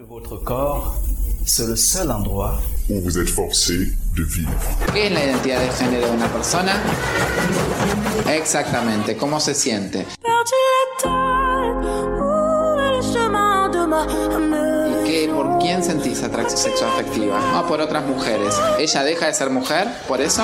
de votre corps, c'est le seul endroit où vous êtes forcé de vivre. ¿Qué es la identidad de género de una persona? Exactamente, ¿cómo se siente? ¿Por quién sentís atracción sexual afectiva? No, por otras mujeres. ¿Ella deja de ser mujer por eso?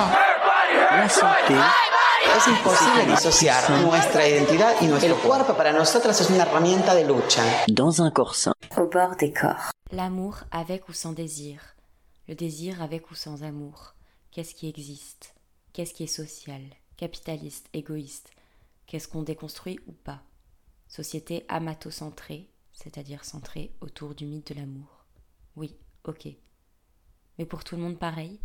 Es imposible disociar nuestra identidad y nuestro cuerpo para nosotras es una herramienta de lucha. Dans un corps sain. Au bord des corps. L'amour avec ou sans désir. Le désir avec ou sans amour. Qu'est-ce qui existe? Qu'est-ce qui est social, capitaliste, égoïste? Qu'est-ce qu'on déconstruit ou pas? Société amatocentrée, c'est-à-dire centrée autour du mythe de l'amour. Oui, ok. Mais pour tout le monde pareil?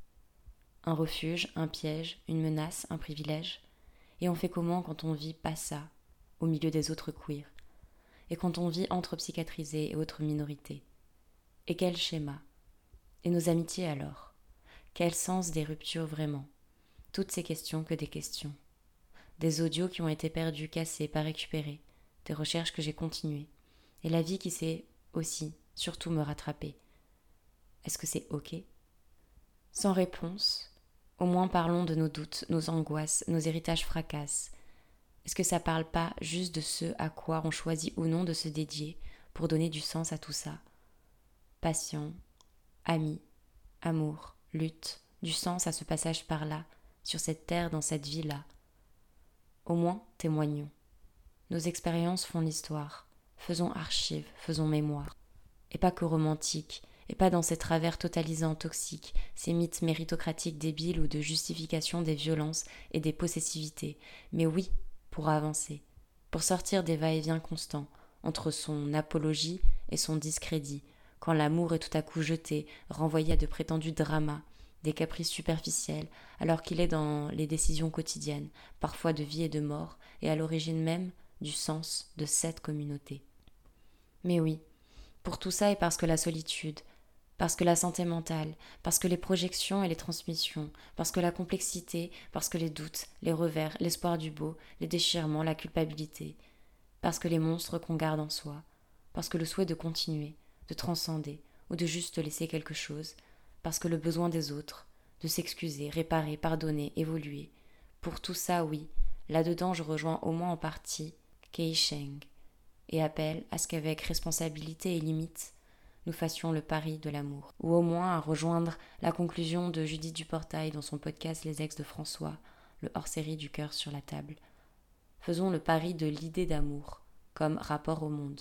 Un refuge, un piège, une menace, un privilège? Et on fait comment quand on vit pas ça, au milieu des autres queers? Et quand on vit entre psychiatrisés et autres minorités? Et quel schéma? Et nos amitiés alors? Quel sens des ruptures vraiment? Toutes ces questions que des questions. Des audios qui ont été perdus, cassés, pas récupérés. Des recherches que j'ai continuées. Et la vie qui sait aussi, surtout me rattraper. Est-ce que c'est ok? Sans réponse, au moins parlons de nos doutes, nos angoisses, nos héritages fracasses. Est-ce que ça parle pas juste de ce à quoi on choisit ou non de se dédier pour donner du sens à tout ça? Passion, amis, amour, lutte, du sens à ce passage par là, sur cette terre, dans cette vie-là. Au moins, témoignons. Nos expériences font l'histoire. Faisons archives, faisons mémoire. Et pas que romantique, et pas dans ces travers totalisants toxiques, ces mythes méritocratiques débiles ou de justification des violences et des possessivités, mais oui, pour avancer, pour sortir des va-et-vient constants, entre son apologie et son discrédit, quand l'amour est tout à coup jeté, renvoyé à de prétendus dramas, des caprices superficiels, alors qu'il est dans les décisions quotidiennes, parfois de vie et de mort, et à l'origine même du sens de cette communauté. Mais oui, pour tout ça et parce que la solitude, parce que la santé mentale, parce que les projections et les transmissions, parce que la complexité, parce que les doutes, les revers, l'espoir du beau, les déchirements, la culpabilité, parce que les monstres qu'on garde en soi, parce que le souhait de continuer, de transcender, ou de juste laisser quelque chose, parce que le besoin des autres, de s'excuser, réparer, pardonner, évoluer. Pour tout ça, oui, là-dedans je rejoins au moins en partie Kei Sheng, et appelle à ce qu'avec responsabilité et limite, nous fassions le pari de l'amour. Ou au moins à rejoindre la conclusion de Judith Duportail dans son podcast Les Ex de François, le hors-série du cœur sur la table. Faisons le pari de l'idée d'amour, comme rapport au monde.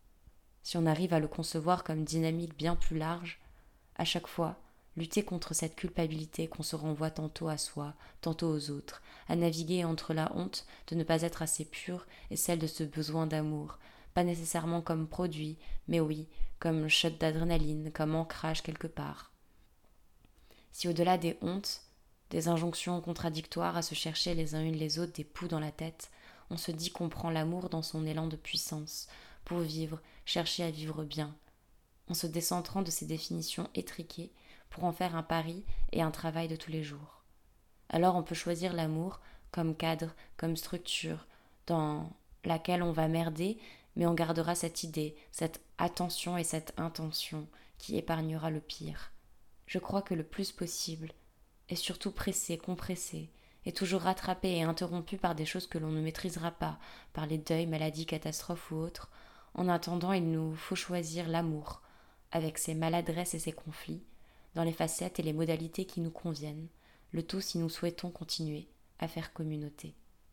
Si on arrive à le concevoir comme dynamique bien plus large, à chaque fois, lutter contre cette culpabilité qu'on se renvoie tantôt à soi, tantôt aux autres, à naviguer entre la honte de ne pas être assez pure et celle de ce besoin d'amour, pas nécessairement comme produit, mais oui, comme shot d'adrénaline, comme ancrage quelque part. Si au-delà des hontes, des injonctions contradictoires à se chercher les uns les autres des poux dans la tête, on se dit qu'on prend l'amour dans son élan de puissance, pour vivre, chercher à vivre bien, en se décentrant de ces définitions étriquées pour en faire un pari et un travail de tous les jours. Alors on peut choisir l'amour comme cadre, comme structure, dans laquelle on va merder, mais on gardera cette idée, cette attention et cette intention qui épargnera le pire. Je crois que le plus possible est surtout pressé, compressé, et toujours rattrapé et interrompu par des choses que l'on ne maîtrisera pas, par les deuils, maladies, catastrophes ou autres. En attendant, il nous faut choisir l'amour, avec ses maladresses et ses conflits, dans les facettes et les modalités qui nous conviennent, le tout si nous souhaitons continuer à faire communauté.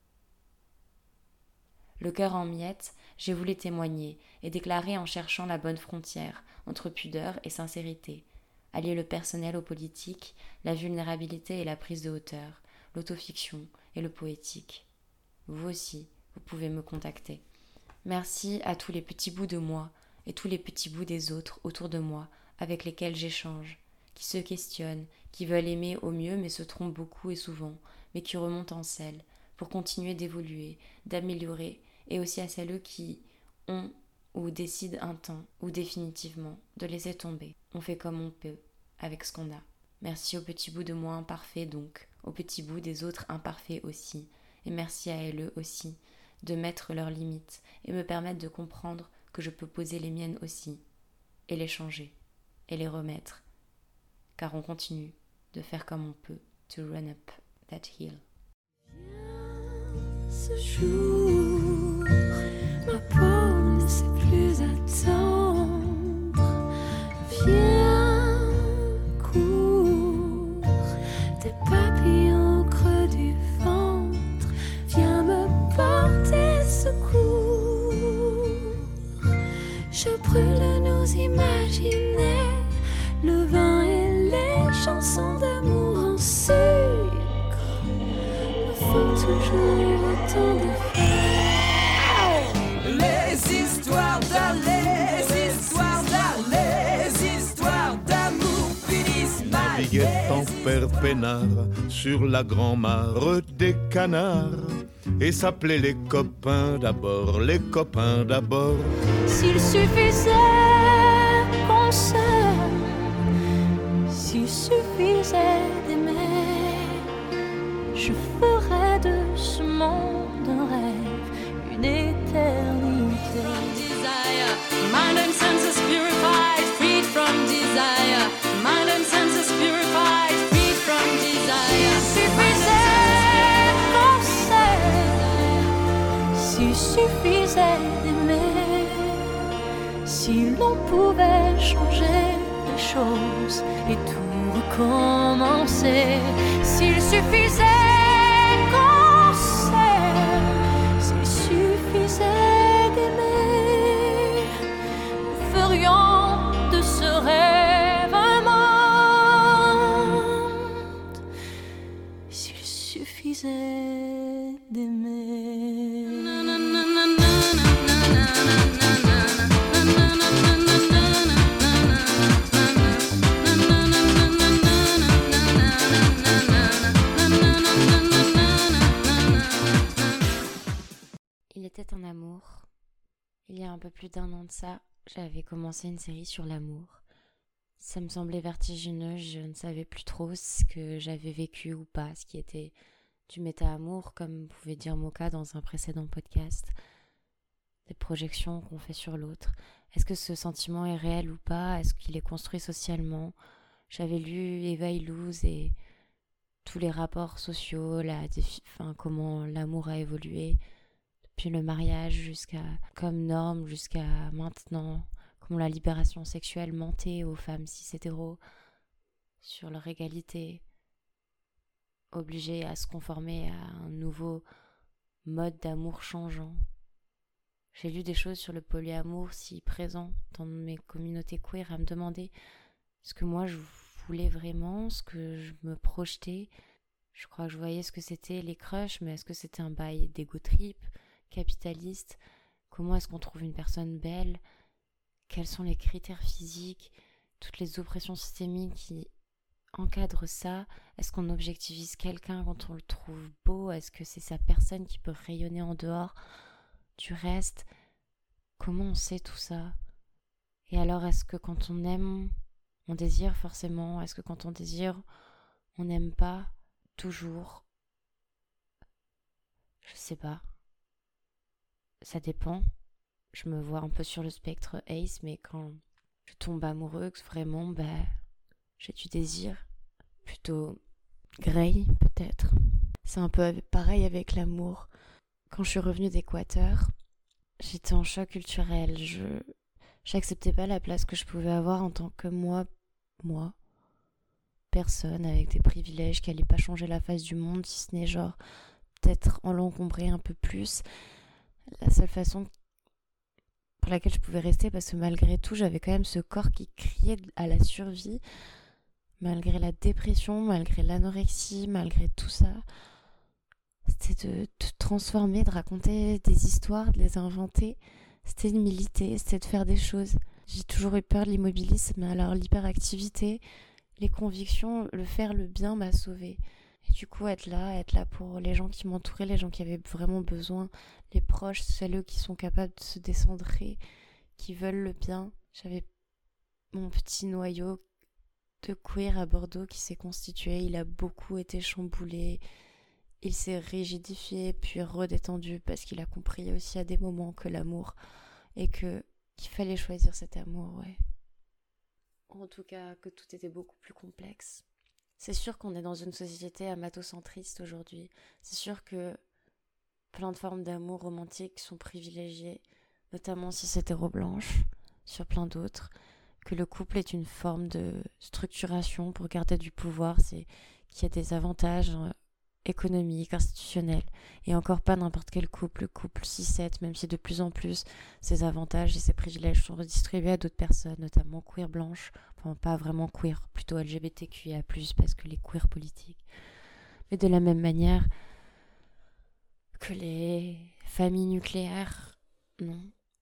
Le cœur en miettes, j'ai voulu témoigner et déclarer en cherchant la bonne frontière entre pudeur et sincérité, allier le personnel au politique, la vulnérabilité et la prise de hauteur, l'autofiction et le poétique. Vous aussi, vous pouvez me contacter. Merci à tous les petits bouts de moi et tous les petits bouts des autres autour de moi avec lesquels j'échange, qui se questionnent, qui veulent aimer au mieux mais se trompent beaucoup et souvent, mais qui remontent en selle, pour continuer d'évoluer, d'améliorer, et aussi à celles qui ont ou décident un temps ou définitivement de laisser tomber. On fait comme on peut, avec ce qu'on a. Merci aux petits bouts de moi imparfaits donc, aux petits bouts des autres imparfaits aussi, et merci à elles aussi, de mettre leurs limites et me permettre de comprendre que je peux poser les miennes aussi. et les changer, et les remettre, car on continue de faire comme on peut to run up that hill. Ce jour, ma peau ne sait plus attendre. Viens, cours, tes papillons au creux du ventre. Viens me porter secours. Je brûle nos imaginaires, le vin et les chansons d'amour en sucre me font toujours autant d'effets. Les histoires d'amour finissent mal. Naviguait en père peinard sur la grand-mare des canards et s'appelait les copains d'abord, les copains d'abord. S'il suffisait qu'on s'aime, s'il suffisait d'aimer, je ferais de ce monde un rêve, une éternité. Desire, mind and senses purified, freed from desire. Mind and senses purified, freed from desire. Suffisait qu'on s'aime, s'il suffisait d'aimer, si l'on pouvait changer les choses et tout recommencer, s'il suffisait qu'on s'aime, s'il suffisait d'aimer, nous ferions de ce rêve un monde, s'il suffisait d'aimer. Il était un amour. Il y a un peu plus d'1 an de ça, j'avais commencé une série sur l'amour. Ça me semblait vertigineux, je ne savais plus trop ce que j'avais vécu ou pas, ce qui était du méta-amour, comme pouvait dire Moka dans un précédent podcast. Des projections qu'on fait sur l'autre. Est-ce que ce sentiment est réel ou pas? Est-ce qu'il est construit socialement? J'avais lu Eva Illouz et tous les rapports sociaux, comment l'amour a évolué depuis le mariage jusqu'à comme norme, jusqu'à maintenant, comment la libération sexuelle mentait aux femmes cis-hétéros sur leur égalité, obligées à se conformer à un nouveau mode d'amour changeant. J'ai lu des choses sur le polyamour si présent dans mes communautés queer, à me demander ce que moi je voulais vraiment, ce que je me projetais. Je crois que je voyais ce que c'était les crushs, mais est-ce que c'était un bail d'ego trip, capitaliste? Comment est-ce qu'on trouve une personne belle? Quels sont les critères physiques? Toutes les oppressions systémiques qui encadrent ça? Est-ce qu'on objectivise quelqu'un quand on le trouve beau? Est-ce que c'est sa personne qui peut rayonner en dehors du reste? Comment on sait tout ça? Et alors, est-ce que quand on aime, on désire forcément? Est-ce que quand on désire, on n'aime pas toujours? Je sais pas. Ça dépend. Je me vois un peu sur le spectre Ace, mais quand je tombe amoureuse, vraiment, j'ai du désir. Plutôt Grey, peut-être. C'est un peu pareil avec l'amour. Quand je suis revenue d'Équateur, j'étais en choc culturel. J'acceptais pas la place que je pouvais avoir en tant que moi, personne avec des privilèges qui allaient pas changer la face du monde, si ce n'est genre peut-être en l'encombrer un peu plus. La seule façon pour laquelle je pouvais rester, parce que malgré tout, j'avais quand même ce corps qui criait à la survie, malgré la dépression, malgré l'anorexie, malgré tout ça. C'était de transformer, de raconter des histoires, de les inventer. C'était de militer, c'était de faire des choses. J'ai toujours eu peur de l'immobilisme, mais alors l'hyperactivité, les convictions, le faire, le bien m'a sauvée. Et du coup, être là pour les gens qui m'entouraient, les gens qui avaient vraiment besoin, les proches, celles qui sont capables de se décentrer, qui veulent le bien. J'avais mon petit noyau de queer à Bordeaux qui s'est constitué. Il a beaucoup été chamboulé. Il s'est rigidifié puis redétendu parce qu'il a compris aussi à des moments que l'amour et qu'il fallait choisir cet amour, ouais. en tout cas que tout était beaucoup plus complexe. C'est sûr qu'on est dans une société amatocentriste aujourd'hui. C'est sûr que plein de formes d'amour romantique sont privilégiées, notamment si c'est hétéro-blanche, sur plein d'autres. Que le couple est une forme de structuration pour garder du pouvoir, c'est qu'il y a des avantages économiques, institutionnels, et encore pas n'importe quel couple, le couple 6-7, même si de plus en plus ces avantages et ces privilèges sont redistribués à d'autres personnes, notamment queer blanches, enfin pas vraiment queer, plutôt LGBTQIA+, parce que les queer politiques. Mais de la même manière que les familles nucléaires, non,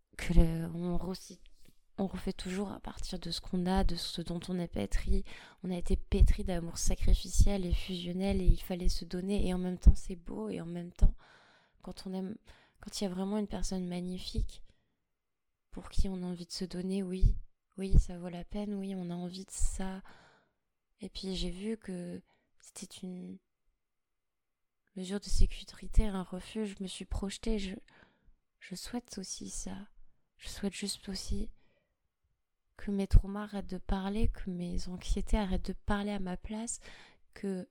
on refait toujours à partir de ce qu'on a, de ce dont on est pétri. On a été pétri d'amour sacrificiel et fusionnel et il fallait se donner. Et en même temps, c'est beau. Et en même temps, quand il y a vraiment une personne magnifique pour qui on a envie de se donner, oui, ça vaut la peine. Oui, on a envie de ça. Et puis j'ai vu que c'était une mesure de sécurité, un refuge. Je me suis projetée. Je souhaite aussi ça. Je souhaite juste aussi que mes traumas arrêtent de parler, que mes anxiétés arrêtent de parler à ma place, que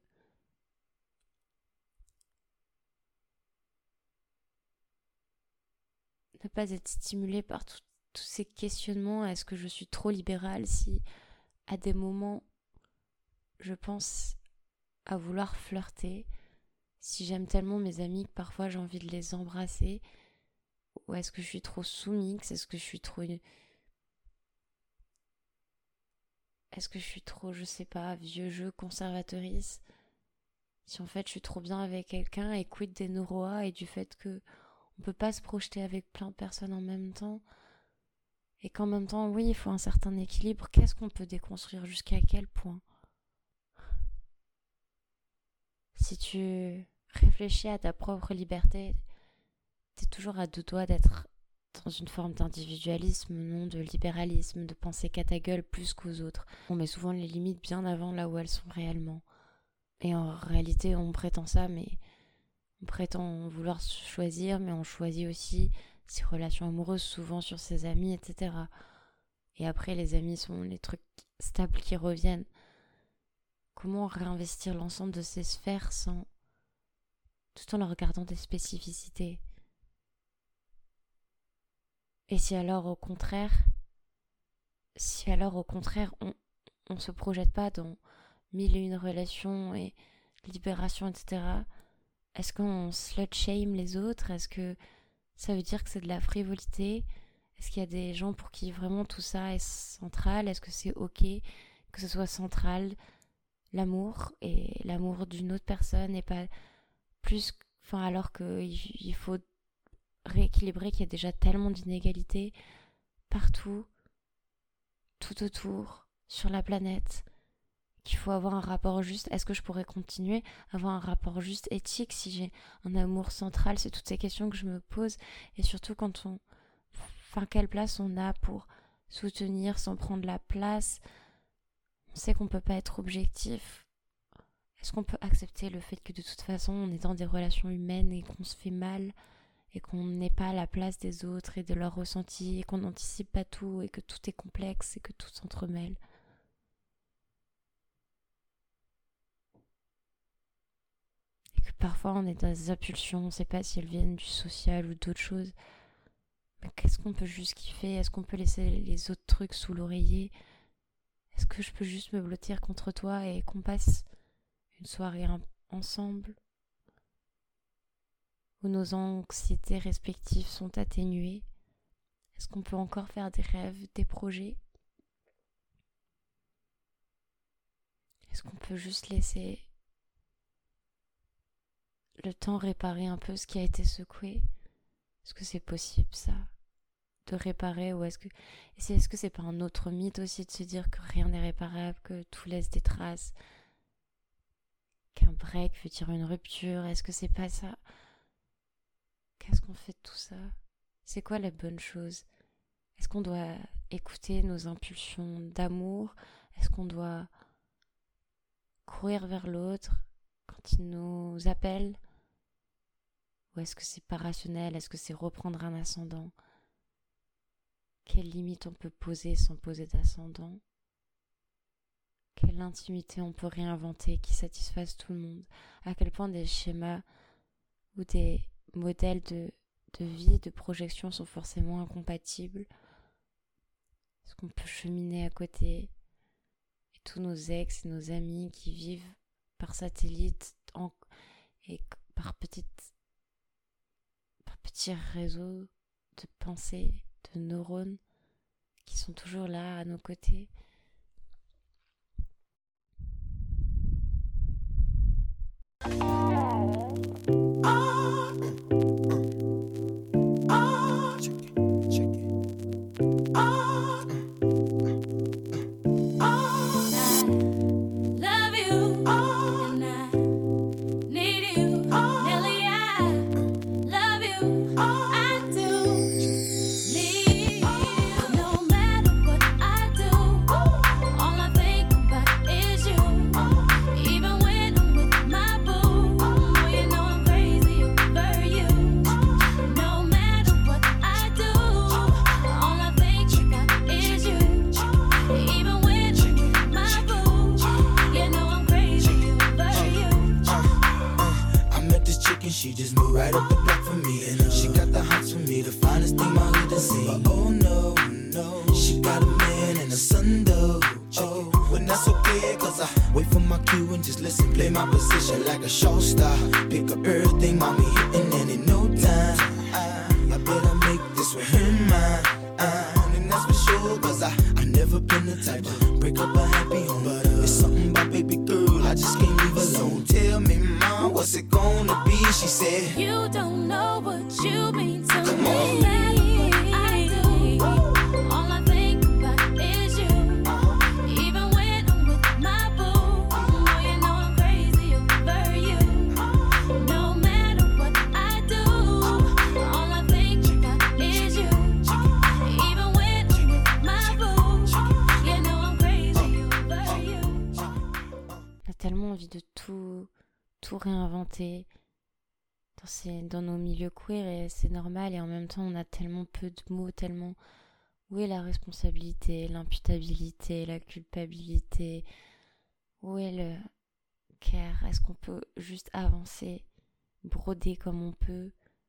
ne pas être stimulée par tous ces questionnements. Est-ce que je suis trop libérale si à des moments je pense à vouloir flirter, si j'aime tellement mes amis que parfois j'ai envie de les embrasser, ou est-ce que je suis trop sous-mix, est-ce que je suis trop, je sais pas, vieux jeu, conservatrice? Si en fait je suis trop bien avec quelqu'un, et quid des neuroas et du fait que on peut pas se projeter avec plein de personnes en même temps, et qu'en même temps, oui, il faut un certain équilibre. Qu'est-ce qu'on peut déconstruire? Jusqu'à quel point? Si tu réfléchis à ta propre liberté, t'es toujours à deux doigts d'être dans une forme d'individualisme, non de libéralisme, de penser qu'à ta gueule plus qu'aux autres. On met souvent les limites bien avant là où elles sont réellement. Et en réalité, on prétend ça, mais on prétend vouloir choisir, mais on choisit aussi ses relations amoureuses, souvent sur ses amis, etc. Et après, les amis sont les trucs stables qui reviennent. Comment réinvestir l'ensemble de ces sphères tout en leur regardant des spécificités? Et si alors au contraire on se projette pas dans 1001 relations et libération, etc., est-ce qu'on slut-shame les autres? Est-ce que ça veut dire que c'est de la frivolité? Est-ce qu'il y a des gens pour qui vraiment tout ça est central? Est-ce que c'est ok que ce soit central, l'amour et l'amour d'une autre personne, et pas plus, alors qu'il faut rééquilibrer, qu'il y a déjà tellement d'inégalités partout, tout autour, sur la planète, qu'il faut avoir un rapport juste. Est-ce que je pourrais continuer à avoir un rapport juste éthique si j'ai un amour central? C'est toutes ces questions que je me pose, et surtout quelle place on a pour soutenir sans prendre la place. On sait qu'on peut pas être objectif. Est-ce qu'on peut accepter le fait que de toute façon on est dans des relations humaines et qu'on se fait mal, et qu'on n'est pas à la place des autres et de leurs ressentis, et qu'on n'anticipe pas tout, et que tout est complexe et que tout s'entremêle? Et que parfois on est dans des impulsions, on ne sait pas si elles viennent du social ou d'autres choses. Mais qu'est-ce qu'on peut juste kiffer? Est-ce qu'on peut laisser les autres trucs sous l'oreiller? Est-ce que je peux juste me blottir contre toi et qu'on passe une soirée ensemble où nos anxiétés respectives sont atténuées? Est-ce qu'on peut encore faire des rêves, des projets? Est-ce qu'on peut juste laisser le temps réparer un peu ce qui a été secoué? Est-ce que c'est possible, ça, de réparer? Ou est-ce que c'est pas un autre mythe aussi de se dire que rien n'est réparable, que tout laisse des traces, qu'un break veut dire une rupture? Est-ce que c'est pas ça? Qu'est-ce qu'on fait de tout ça? C'est quoi la bonne chose? Est-ce qu'on doit écouter nos impulsions d'amour? Est-ce qu'on doit courir vers l'autre quand il nous appelle? Ou est-ce que c'est pas rationnel? Est-ce que c'est reprendre un ascendant? Quelles limites on peut poser sans poser d'ascendant? quelle intimité on peut réinventer qui satisfasse tout le monde, à quel point des schémas ou des modèles de vie, de projection sont forcément incompatibles. Est-ce qu'on peut cheminer à côté et tous nos ex et nos amis qui vivent par satellite et par petits réseaux de pensée, de neurones qui sont toujours là à nos côtés. She just moved right up the block for me, and she got the hots for me, the finest thing my hood has seen. But oh no, no, she got a man and a son though. Oh, but that's okay, cause I wait for my cue and just listen, play my position like a show star. Pick up everything, mommy hitting, and in no time, I better make this with him mine. And that's for sure, cause I never been the type to break up a happy home. But it's something about baby girl, I just can't leave alone. Tell me, mom, what's it gonna be? She said, you don't know what you mean to come me. on. I do. All I think about is you. Even when I'm with my boo, oh, you know I'm crazy over you. No matter what I do, all I think about is you. Even when I'm with my boo, you know I'm crazy over you. On a tellement envie de tout réinventer dans nos milieux queer, et c'est normal, et en même temps on a tellement peu de mots, tellement où est la responsabilité, l'imputabilité, la culpabilité, où est le care, est-ce qu'on peut juste avancer, broder comme on peut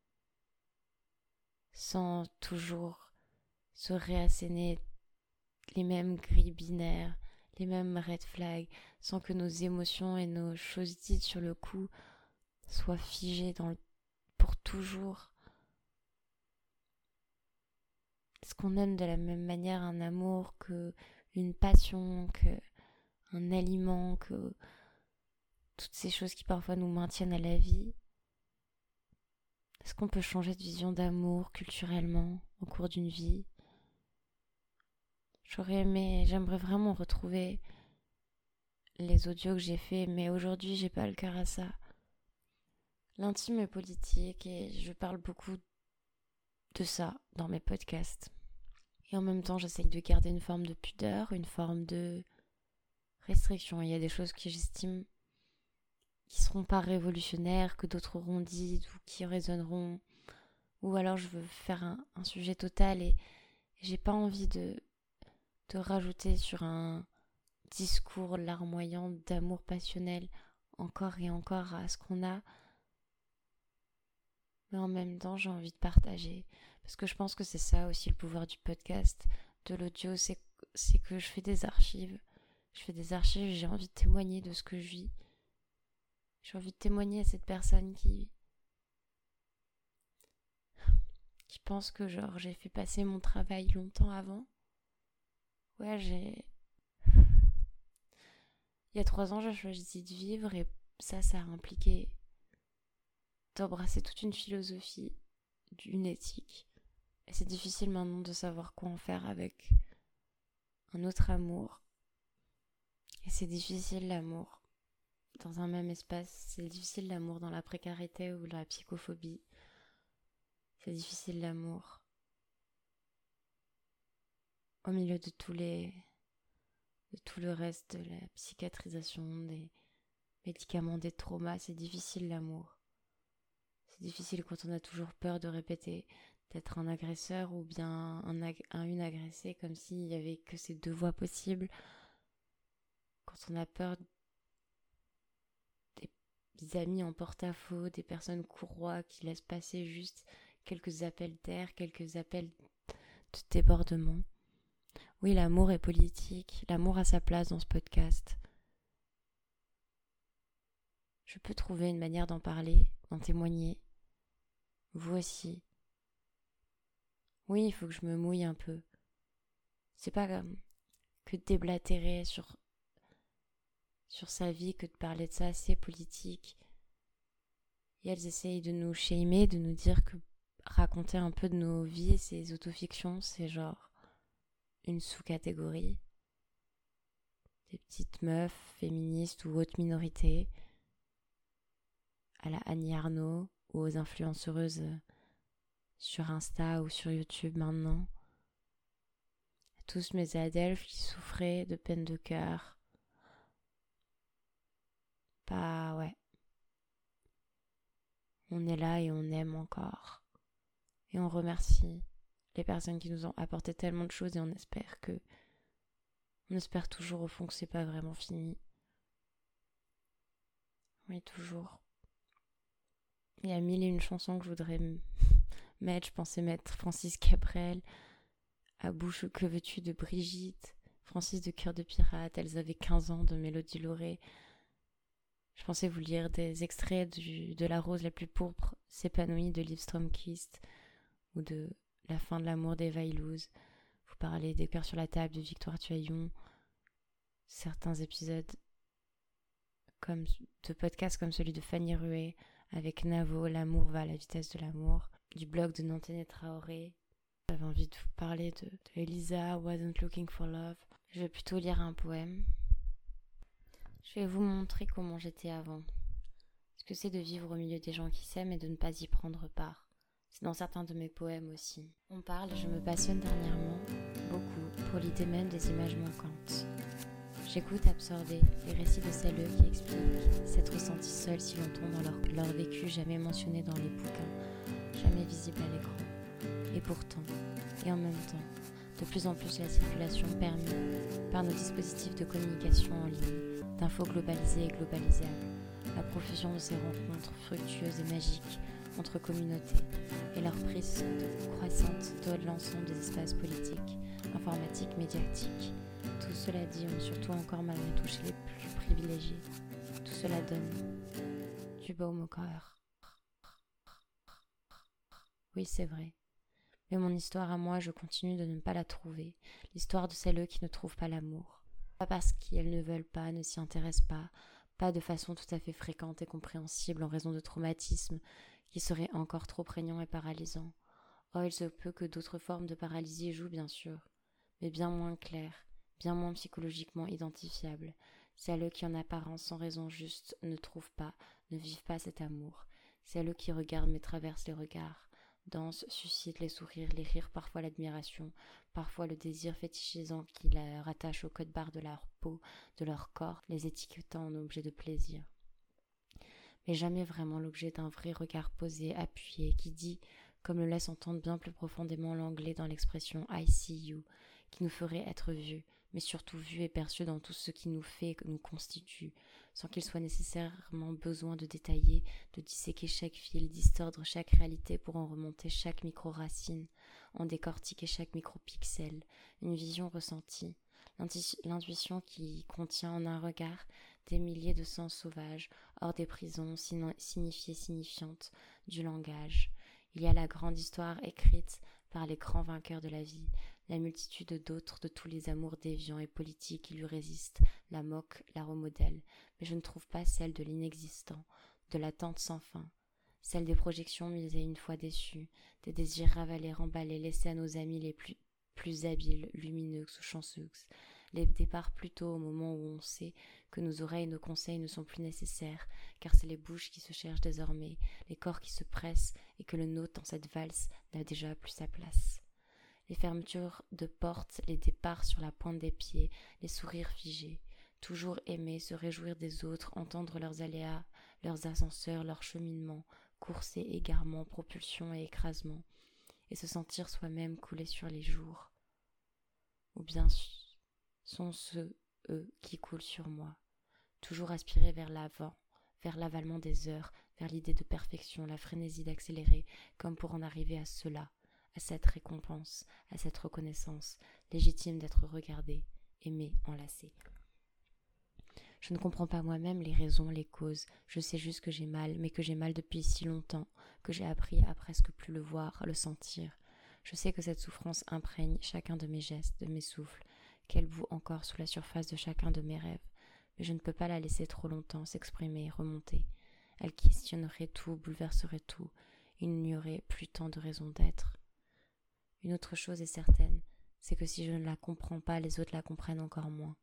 sans toujours se réasséner les mêmes grilles binaires, les mêmes red flags, sans que nos émotions et nos choses dites sur le coup soient figées pour toujours. Est-ce qu'on aime de la même manière un amour qu'une passion, qu'un aliment, que toutes ces choses qui parfois nous maintiennent à la vie? Est-ce qu'on peut changer de vision d'amour culturellement au cours d'une vie? J'aimerais vraiment retrouver les audios que j'ai faits, mais aujourd'hui j'ai pas le cœur à ça. L'intime est politique et je parle beaucoup de ça dans mes podcasts. Et en même temps, j'essaye de garder une forme de pudeur, une forme de restriction. Il y a des choses que j'estime qui seront pas révolutionnaires, que d'autres auront dites ou qui résonneront. Ou alors je veux faire un sujet total et j'ai pas envie de rajouter sur un discours larmoyant d'amour passionnel encore et encore à ce qu'on a. Mais en même temps, j'ai envie de partager. Parce que je pense que c'est ça aussi le pouvoir du podcast, de l'audio, c'est que je fais des archives. J'ai envie de témoigner de ce que je vis. J'ai envie de témoigner à cette personne qui pense que genre j'ai fait passer mon travail longtemps avant. Ouais, il y a 3 ans, j'ai choisi de vivre et ça a impliqué d'embrasser toute une philosophie, une éthique. Et c'est difficile maintenant de savoir quoi en faire avec un autre amour. Et c'est difficile l'amour dans un même espace. C'est difficile l'amour dans la précarité ou la psychophobie. C'est difficile l'amour au milieu de tout le reste, de la psychiatrisation, des médicaments, des traumas. C'est difficile l'amour. C'est difficile quand on a toujours peur de répéter, d'être un agresseur ou bien une agressée, comme s'il y avait que ces 2 voies possibles. quand on a peur des amis en porte-à-faux, des personnes courroies qui laissent passer juste quelques appels d'air, quelques appels de débordement. Oui, l'amour est politique, l'amour a sa place dans ce podcast. Je peux trouver une manière d'en parler, d'en témoigner. Vous aussi. Oui, il faut que je me mouille un peu. C'est pas que de déblatérer sur sa vie, que de parler de ça, c'est politique. Et elles essayent de nous shamer, de nous dire que raconter un peu de nos vies, ces autofictions, c'est genre une sous-catégorie. Des petites meufs féministes ou autres minorités, à la Annie Arnaud ou aux influenceuses sur Insta ou sur YouTube maintenant. À tous mes adelphes qui souffraient de peine de cœur. Bah ouais. On est là et on aime encore. Et on remercie les personnes qui nous ont apporté tellement de choses et on espère toujours au fond que c'est pas vraiment fini. Oui, toujours. Il y a 1001 chansons que je voudrais mettre. Je pensais mettre Francis Cabrel, À bouche que veux-tu de Brigitte, Francis de Cœur de Pirate, Elles avaient 15 ans de Mélodie Lauré. Je pensais vous lire des extraits de La rose la plus pourpre s'épanouit de Liv Strömquist ou de La fin de l'amour d'Eva Illouz. Vous parler des Cœurs sur la table de Victoire Tuaillon. Certains épisodes de podcasts comme celui de Fanny Rué avec Navo, L'amour va à la vitesse de l'amour, du blog de Nantene Traoré. J'avais envie de vous parler de Elisa, Wasn't Looking for Love. Je vais plutôt lire un poème. Je vais vous montrer comment j'étais avant. Ce que c'est de vivre au milieu des gens qui s'aiment et de ne pas y prendre part. C'est dans certains de mes poèmes aussi. On parle et je me passionne dernièrement beaucoup pour l'idée même des images manquantes. J'écoute absorber les récits de celles qui expliquent s'être ressenties seules si longtemps dans leur vécu jamais mentionné dans les bouquins, jamais visible à l'écran. Et pourtant, et en même temps, de plus en plus la circulation permise par nos dispositifs de communication en ligne, d'infos globalisées et globalisables, la profusion de ces rencontres fructueuses et magiques entre communautés et leur prise croissante de l'ensemble des espaces politiques, informatiques, médiatiques. Tout cela dit, on surtout encore malgré tout chez les plus privilégiés. Tout cela donne du baume au cœur. Oui, c'est vrai. Mais mon histoire à moi, je continue de ne pas la trouver. L'histoire de celles qui ne trouvent pas l'amour. Pas parce qu'elles ne veulent pas, ne s'y intéressent pas de façon tout à fait fréquente et compréhensible en raison de traumatismes qui seraient encore trop prégnants et paralysants. Oh, il se peut que d'autres formes de paralysie jouent, bien sûr, mais bien moins claires, bien moins psychologiquement identifiables. Celles qui en apparence, sans raison juste, ne trouvent pas, ne vivent pas cet amour. Celles qui regardent mais traversent les regards, dansent, suscitent les sourires, les rires, parfois l'admiration, parfois le désir fétichisant qui la rattache au code-barre de leur peau, de leur corps, les étiquetant en objet de plaisir. Mais jamais vraiment l'objet d'un vrai regard posé, appuyé, qui dit, comme le laisse entendre bien plus profondément l'anglais dans l'expression « I see you », qui nous ferait être vus, mais surtout vus et perçus dans tout ce qui nous fait et nous constitue, sans qu'il soit nécessairement besoin de détailler, de disséquer chaque fil, distordre chaque réalité pour en remonter chaque micro-racine, en décortiquer chaque micro-pixel, une vision ressentie, l'intuition qui contient en un regard des milliers de sens sauvages, hors des prisons signifiées signifiantes du langage. Il y a la grande histoire écrite par les grands vainqueurs de la vie, la multitude d'autres de tous les amours déviants et politiques qui lui résistent, la moquent, la remodèlent, mais je ne trouve pas celle de l'inexistant, de l'attente sans fin, celle des projections misées une fois déçues, des désirs ravalés, remballés, laissés à nos amis les plus habiles, lumineux ou chanceux, les départs plus tôt au moment où on sait que nos oreilles et nos conseils ne sont plus nécessaires, car c'est les bouches qui se cherchent désormais, les corps qui se pressent, et que le nôtre dans cette valse n'a déjà plus sa place. Les fermetures de portes, les départs sur la pointe des pieds, les sourires figés, toujours aimer, se réjouir des autres, entendre leurs aléas, leurs ascenseurs, leurs cheminements, courses et égarements, propulsion et écrasement, et se sentir soi-même couler sur les jours. Ou bien sont ce eux qui coulent sur moi. Toujours aspirer vers l'avant, vers l'avalement des heures, vers l'idée de perfection, la frénésie d'accélérer, comme pour en arriver à cela, à cette récompense, à cette reconnaissance, légitime d'être regardé, aimé, enlacé. Je ne comprends pas moi-même les raisons, les causes, je sais juste que j'ai mal, mais que j'ai mal depuis si longtemps, que j'ai appris à presque plus le voir, le sentir. Je sais que cette souffrance imprègne chacun de mes gestes, de mes souffles, qu'elle bout encore sous la surface de chacun de mes rêves, mais je ne peux pas la laisser trop longtemps s'exprimer, remonter. Elle questionnerait tout, bouleverserait tout, il n'y aurait plus tant de raisons d'être. Une autre chose est certaine, c'est que si je ne la comprends pas, les autres la comprennent encore moins.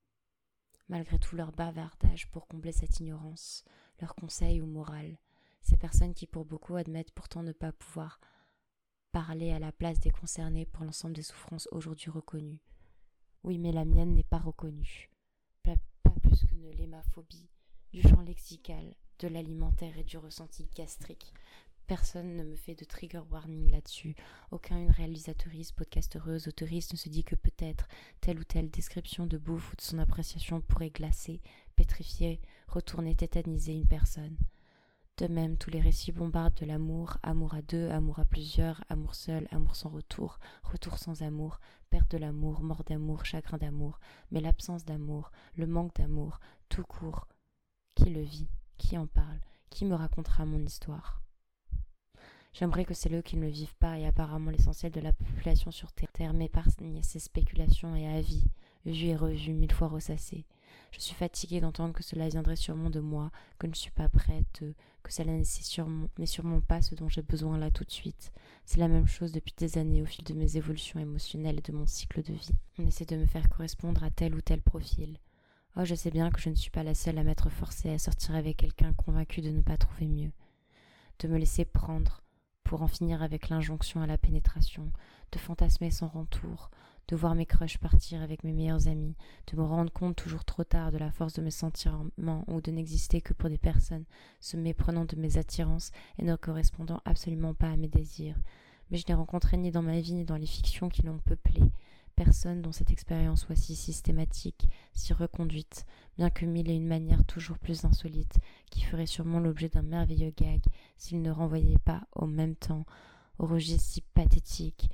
Malgré tout leur bavardage pour combler cette ignorance, leurs conseils ou morale, ces personnes qui pour beaucoup admettent pourtant ne pas pouvoir parler à la place des concernés pour l'ensemble des souffrances aujourd'hui reconnues. Oui, mais la mienne n'est pas reconnue. Pas plus que ne l'est ma phobie, du champ lexical, de l'alimentaire et du ressenti gastrique. Personne ne me fait de trigger warning là-dessus. Aucune réalisatrice, podcasteuse, auteuriste ne se dit que peut-être telle ou telle description de bouffe ou de son appréciation pourrait glacer, pétrifier, retourner, tétaniser une personne. De même, tous les récits bombardent de l'amour, amour à deux, amour à plusieurs, amour seul, amour sans retour, retour sans amour, perte de l'amour, mort d'amour, chagrin d'amour, mais l'absence d'amour, le manque d'amour, tout court. Qui le vit? Qui en parle? Qui me racontera mon histoire? J'aimerais que c'est eux qui ne le vivent pas et apparemment l'essentiel de la population sur Terre m'épargne ces spéculations et avis, vus et revus, 1000 fois ressassés. Je suis fatiguée d'entendre que cela viendrait sûrement de moi, que je ne suis pas prête, que cela n'est sûrement pas ce dont j'ai besoin là tout de suite. C'est la même chose depuis des années au fil de mes évolutions émotionnelles et de mon cycle de vie. On essaie de me faire correspondre à tel ou tel profil. Oh, je sais bien que je ne suis pas la seule à m'être forcée à sortir avec quelqu'un convaincu de ne pas trouver mieux. De me laisser prendre, pour en finir avec l'injonction à la pénétration, de fantasmer sans retour, de voir mes crushs partir avec mes meilleurs amis, de me rendre compte toujours trop tard de la force de mes sentiments ou de n'exister que pour des personnes se méprenant de mes attirances et ne correspondant absolument pas à mes désirs. Mais je n'ai rencontré ni dans ma vie ni dans les fictions qui l'ont peuplée personne dont cette expérience soit si systématique, si reconduite, bien que mille et une manières toujours plus insolites, qui feraient sûrement l'objet d'un merveilleux gag s'il ne renvoyait pas au même temps au registre si pathétique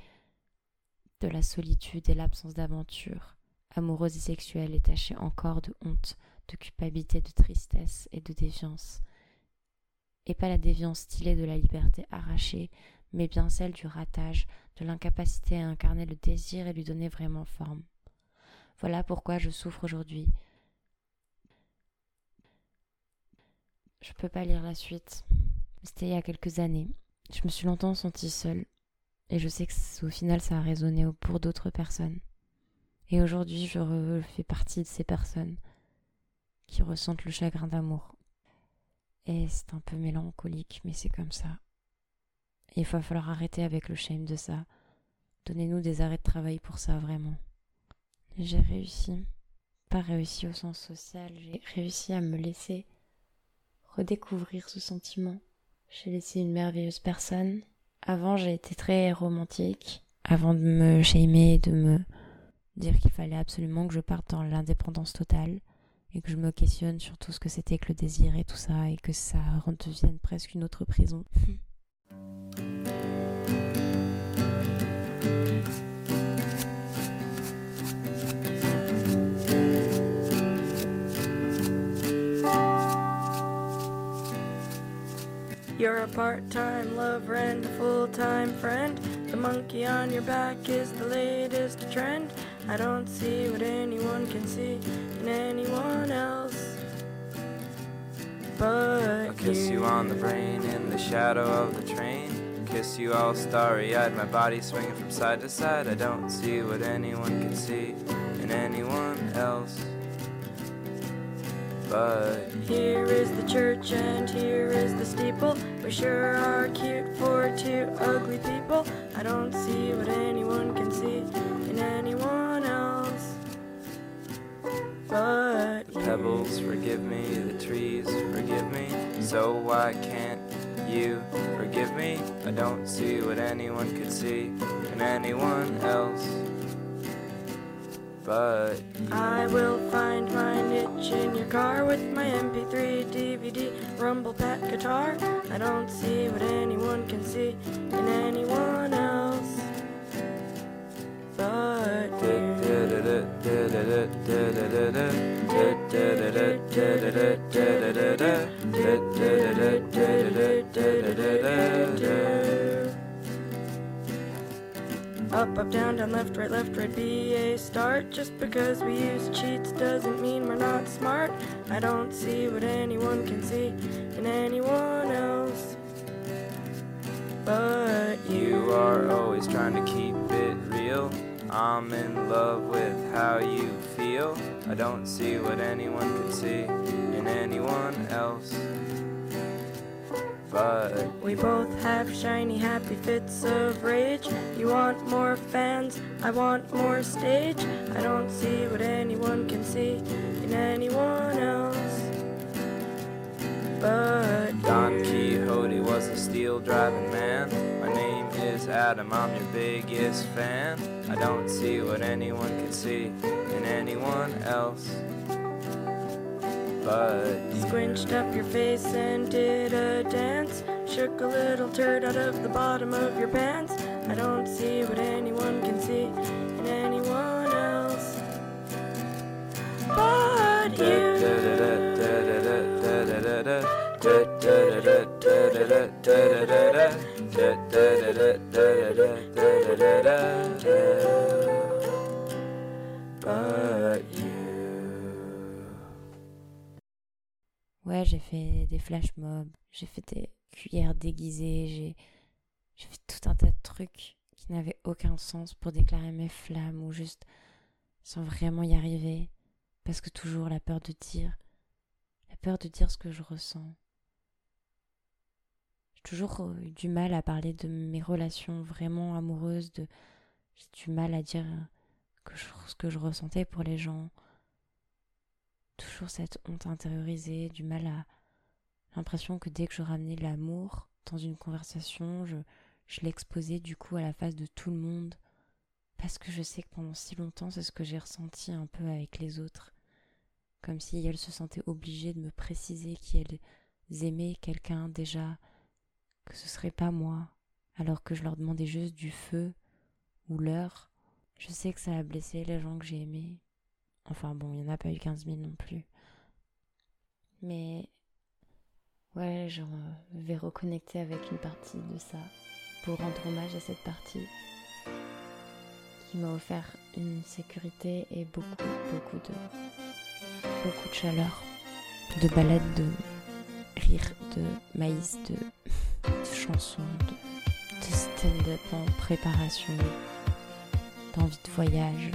de la solitude et l'absence d'aventure, amoureuse et sexuelle et tachée encore de honte, de culpabilité, de tristesse et de déviance. Et pas la déviance stylée de la liberté arrachée, mais bien celle du ratage, de l'incapacité à incarner le désir et lui donner vraiment forme. Voilà pourquoi je souffre aujourd'hui. Je peux pas lire la suite. C'était il y a quelques années. Je me suis longtemps sentie seule. Et je sais que au final ça a résonné pour d'autres personnes. Et aujourd'hui je fais partie de ces personnes qui ressentent le chagrin d'amour. Et c'est un peu mélancolique, mais c'est comme ça. Et il va falloir arrêter avec le shame de ça. Donnez-nous des arrêts de travail pour ça, vraiment. J'ai réussi. Pas réussi au sens social, j'ai réussi à me laisser redécouvrir ce sentiment. J'ai laissé une merveilleuse personne. Avant, j'ai été très romantique. Avant de me shamer, de me dire qu'il fallait absolument que je parte dans l'indépendance totale et que je me questionne sur tout ce que c'était que le désir et tout ça et que ça devienne presque une autre prison. You're a part-time lover and a full-time friend. The monkey on your back is the latest trend. I don't see what anyone can see in anyone else but I'll kiss you on the brain in the shadow of the train. Kiss you all starry-eyed, my body swinging from side to side. I don't see what anyone can see in anyone else but here is the church and here is the steeple. We sure are cute for two ugly people. I don't see what anyone can see in anyone else but the pebbles forgive me, the trees forgive me. So why can't you forgive me? I don't see what anyone could see in anyone else but I will find my niche in your car with my MP3, DVD, rumble pack guitar. I don't see what anyone can see in anyone else but you. Up, up, down, down, left, right, BA, start. Just because we use cheats doesn't mean we're not smart. I don't see what anyone can see in anyone else but you. You are always trying to keep it real. I'm in love with how you feel. I don't see what anyone can see in anyone else but we both have shiny, happy fits of rage. You want more fans, I want more stage. I don't see what anyone can see in anyone else but Don you. Quixote was a steel driving man. My name is Adam, I'm your biggest fan. I don't see what anyone can see in anyone else but you. Squinched up your face and did a dance. Shook a little turd out of the bottom of your pants. I don't see what anyone can see in anyone else but you. But you. Ouais, j'ai fait des flash mobs, j'ai fait des cuillères déguisées, j'ai fait tout un tas de trucs qui n'avaient aucun sens pour déclarer mes flammes ou juste sans vraiment y arriver. Parce que toujours la peur de dire ce que je ressens. J'ai toujours eu du mal à parler de mes relations vraiment amoureuses, j'ai du mal à dire ce que je ressentais pour les gens. Toujours cette honte intériorisée, du mal à l'impression que dès que je ramenais l'amour dans une conversation, je l'exposais du coup à la face de tout le monde. Parce que je sais que pendant si longtemps, c'est ce que j'ai ressenti un peu avec les autres. Comme si elles se sentaient obligées de me préciser qu'elles aimaient quelqu'un déjà, que ce serait pas moi, alors que je leur demandais juste du feu ou l'heure. Je sais que ça a blessé les gens que j'ai aimés. Enfin bon, il n'y en a pas eu 15 000 non plus. Mais ouais, je vais reconnecter avec une partie de ça pour rendre hommage à cette partie qui m'a offert une sécurité et beaucoup de chaleur, de balades, de rire, de maïs, de chansons, de stand-up en préparation, d'envie de voyage.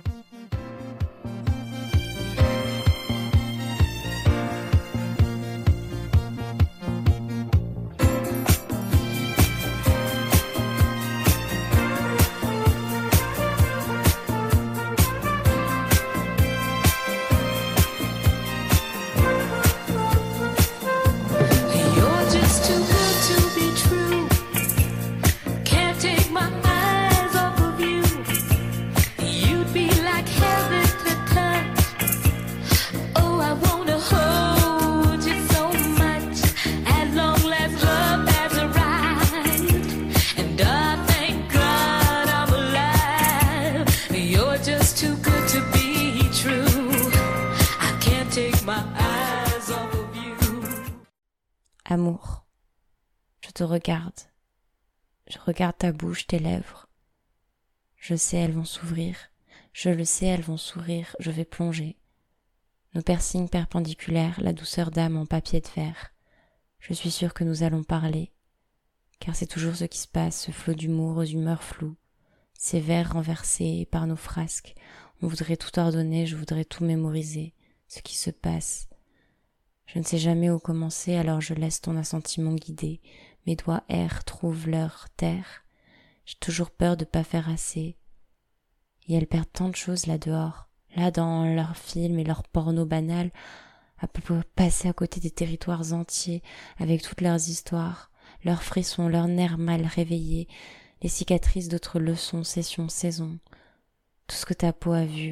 Amour, je te regarde. Je regarde ta bouche, tes lèvres. Je sais, elles vont s'ouvrir. Je le sais, elles vont sourire. Je vais plonger. Nos piercings perpendiculaires, la douceur d'âme en papier de verre. Je suis sûre que nous allons parler. Car c'est toujours ce qui se passe, ce flot d'humour aux humeurs floues. Ces verres renversés par nos frasques. On voudrait tout ordonner, je voudrais tout mémoriser. Ce qui se passe. Je ne sais jamais où commencer, alors je laisse ton assentiment guider. Mes doigts errent, trouvent leur terre. J'ai toujours peur de pas faire assez. Et elles perdent tant de choses là dehors, là dans leurs films et leurs pornos banals, à passer à côté des territoires entiers, avec toutes leurs histoires, leurs frissons, leurs nerfs mal réveillés, les cicatrices d'autres leçons, sessions, saisons. Tout ce que ta peau a vu,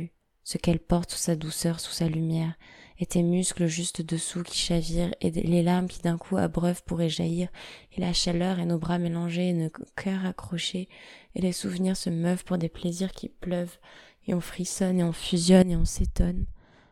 ce qu'elle porte sous sa douceur, sous sa lumière, et tes muscles juste dessous qui chavirent, et les larmes qui d'un coup abreuvent pourraient jaillir, et la chaleur et nos bras mélangés, et nos cœurs accrochés, et les souvenirs se meuvent pour des plaisirs qui pleuvent, et on frissonne, et on fusionne, et on s'étonne.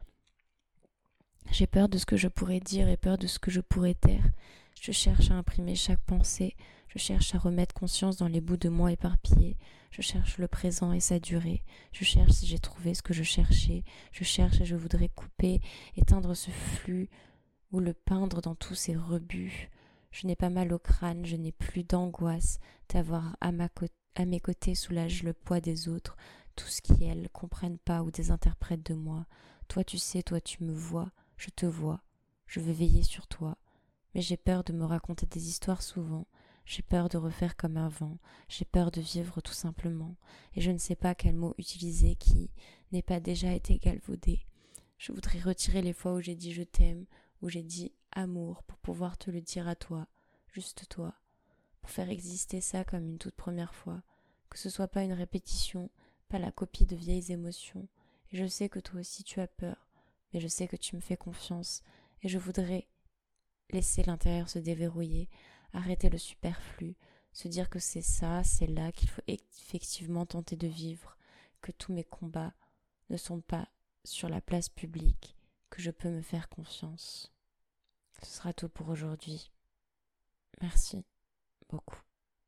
J'ai peur de ce que je pourrais dire, et peur de ce que je pourrais taire. Je cherche à imprimer chaque pensée, je cherche à remettre conscience dans les bouts de moi éparpillés, je cherche le présent et sa durée, je cherche si j'ai trouvé ce que je cherchais, je cherche et je voudrais couper, éteindre ce flux ou le peindre dans tous ses rebuts. Je n'ai pas mal au crâne, je n'ai plus d'angoisse, d'avoir à mes côtés soulage le poids des autres, tout ce qui elles comprennent pas ou désinterprètent de moi. Toi tu sais, toi tu me vois, je te vois, je veux veiller sur toi. Mais j'ai peur de me raconter des histoires souvent, j'ai peur de refaire comme avant, j'ai peur de vivre tout simplement, et je ne sais pas quel mot utiliser qui n'ait pas déjà été galvaudé. Je voudrais retirer les fois où j'ai dit je t'aime, où j'ai dit amour, pour pouvoir te le dire à toi, juste toi, pour faire exister ça comme une toute première fois, que ce soit pas une répétition, pas la copie de vieilles émotions. Et je sais que toi aussi tu as peur, mais je sais que tu me fais confiance, et je voudrais laisser l'intérieur se déverrouiller, arrêter le superflu, se dire que c'est ça, c'est là qu'il faut effectivement tenter de vivre, que tous mes combats ne sont pas sur la place publique, que je peux me faire confiance. Ce sera tout pour aujourd'hui. Merci beaucoup.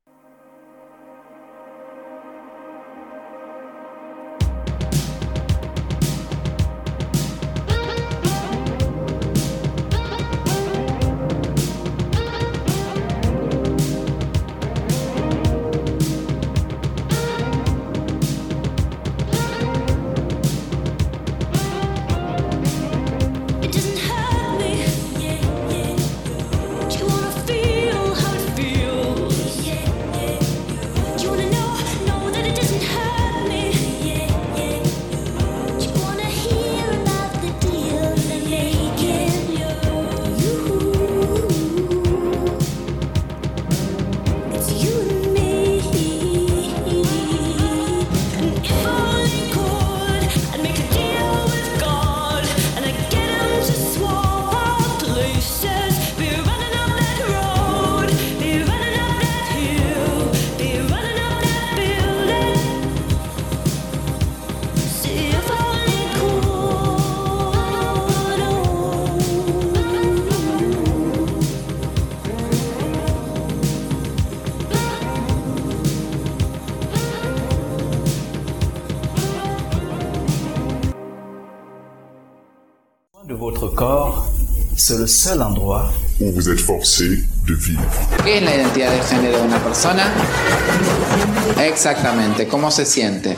De votre corps, c'est le seul endroit où vous êtes forcé de vivre. ¿Qué es la identidad de género de una persona? Exactamente, ¿cómo se siente?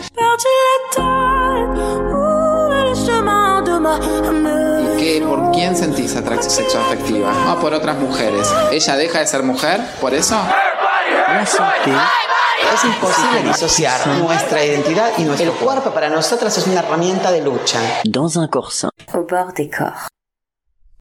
¿Por quién sentís atracción sexoafectiva? No, por otras mujeres. ¿Ella deja de ser mujer por eso? No sé. Es imposible disociar nuestra identidad y nuestro cuerpo para nosotras es una herramienta de lucha. Dans un corps sain. Au bord des corps.